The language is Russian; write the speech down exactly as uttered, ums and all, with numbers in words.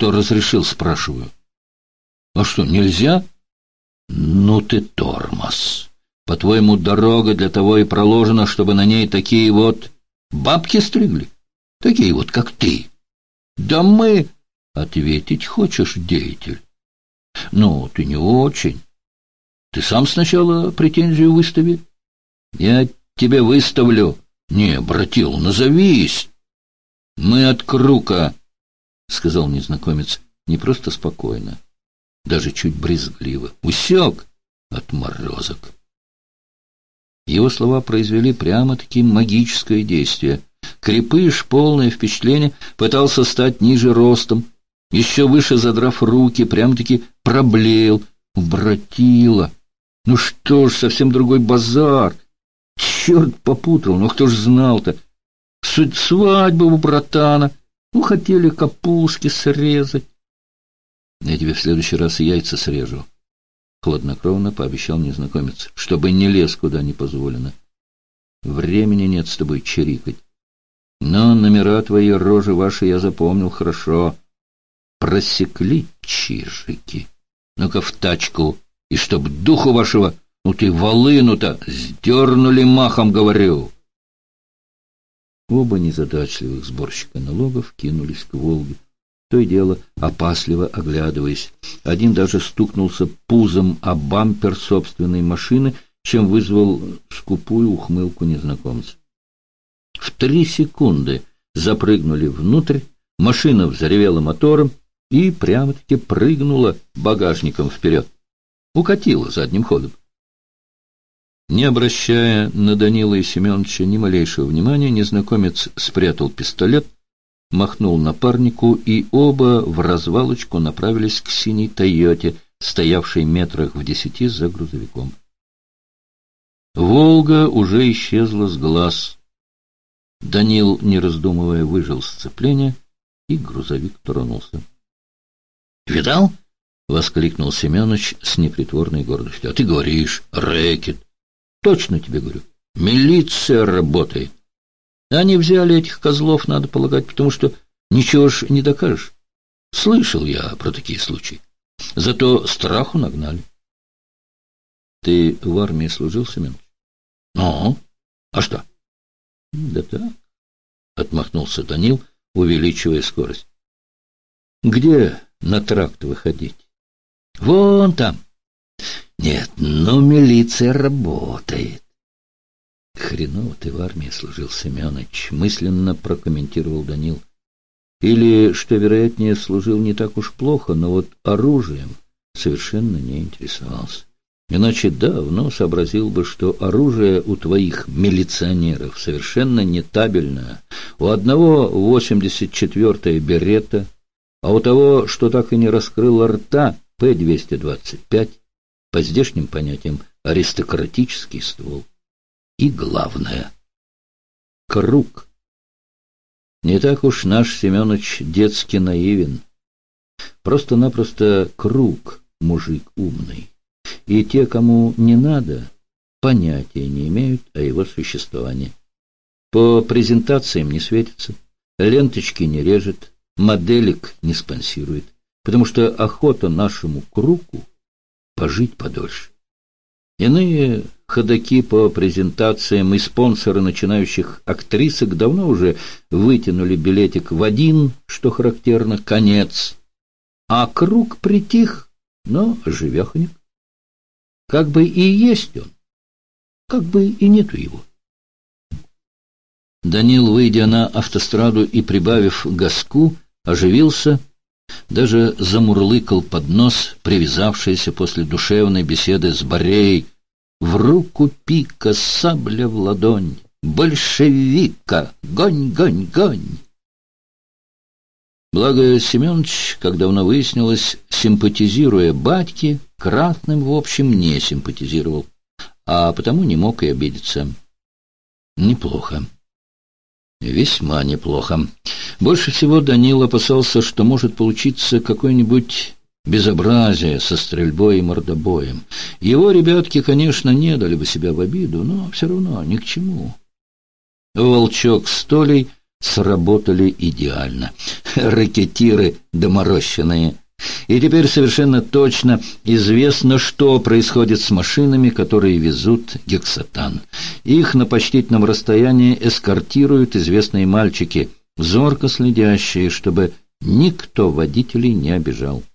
кто разрешил, спрашиваю. А что, нельзя? Ну ты тормоз. По-твоему, дорога для того и проложена, чтобы на ней такие вот бабки стригли? Такие вот, как ты. Да мы... Ответить хочешь, деятель? Ну, ты не очень. Ты сам сначала претензию выстави. Я тебе выставлю. Не, братил, назовись. Мы от Крука, сказал незнакомец, не просто спокойно, даже чуть брезгливо. Усек, отморозок. Его слова произвели прямо-таки магическое действие. Крепыш, полное впечатление, пытался стать ниже ростом, еще выше задрав руки, прямо-таки проблеял. Братила, ну что ж, совсем другой базар. Черт попутал, ну кто ж знал-то? Свадьба у братана. Ну, хотели капустки срезать. Я тебе в следующий раз яйца срежу, хладнокровно пообещал незнакомец, чтобы не лез куда не позволено. Времени нет с тобой чирикать. Но номера твоей рожи ваши я запомнил хорошо. Просекли чижики. Ну-ка в тачку, и чтоб духу вашего, ну ты волыну-то сдернули махом, говорю. Оба незадачливых сборщика налогов кинулись к Волге, то и дело опасливо оглядываясь. Один даже стукнулся пузом о бампер собственной машины, чем вызвал скупую ухмылку незнакомца. В три секунды запрыгнули внутрь, машина взревела мотором и прямо-таки прыгнула багажником вперед. Укатила задним ходом. Не обращая на Данила и Семеновича ни малейшего внимания, незнакомец спрятал пистолет, махнул напарнику, и оба в развалочку направились к синей «Тойоте», стоявшей метрах в десяти за грузовиком. «Волга» уже исчезла с глаз. Данил, не раздумывая, выжил сцепление, и грузовик тронулся. «Видал?» — воскликнул Семенович с непритворной гордостью. — А ты говоришь, рэкет. Точно тебе говорю, милиция работает. Они взяли этих козлов, надо полагать, потому что ничего ж не докажешь. Слышал я про такие случаи. Зато страху нагнали. — Ты в армии служил, Семенович? — Ну, а что? — Да так, — отмахнулся Данил, увеличивая скорость. — Где на тракт выходить? — Вон там. — Нет, ну милиция работает. — Хреново ты в армии служил, Семенович, — мысленно прокомментировал Данил. Или, что вероятнее, служил не так уж плохо, но вот оружием совершенно не интересовался. Иначе давно сообразил бы, что оружие у твоих милиционеров совершенно не табельное. У одного восемьдесят четвёртая беретта, а у того, что так и не раскрыл рта, П двести двадцать пять, по здешним понятиям аристократический ствол. И главное — круг. Не так уж наш Семенович детски наивен. Просто-напросто круг мужик умный. И те, кому не надо, понятия не имеют о его существовании. По презентациям не светится, ленточки не режет, моделек не спонсирует, потому что охота нашему кругу пожить подольше. Иные ходаки по презентациям и спонсоры начинающих актрисок давно уже вытянули билетик в один, что характерно, конец. А круг притих, но живеханик. Как бы и есть он, как бы и нету его. Данил, выйдя на автостраду и прибавив газку, оживился, даже замурлыкал под нос, привязавшийся после душевной беседы с Бореей: «В руку пика, сабля в ладонь, большевика, гонь, гонь, гонь!» Благо Семенович, как давно выяснилось, симпатизируя батьке, Кратным, в общем, не симпатизировал, а потому не мог и обидеться. Неплохо. Весьма неплохо. Больше всего Данил опасался, что может получиться какое-нибудь безобразие со стрельбой и мордобоем. Его ребятки, конечно, не дали бы себя в обиду, но все равно ни к чему. Волчок с Толей сработали идеально. Ракетиры доморощенные. И теперь совершенно точно известно, что происходит с машинами, которые везут гексатан. Их на почтительном расстоянии эскортируют известные мальчики, зорко следящие, чтобы никто водителей не обижал.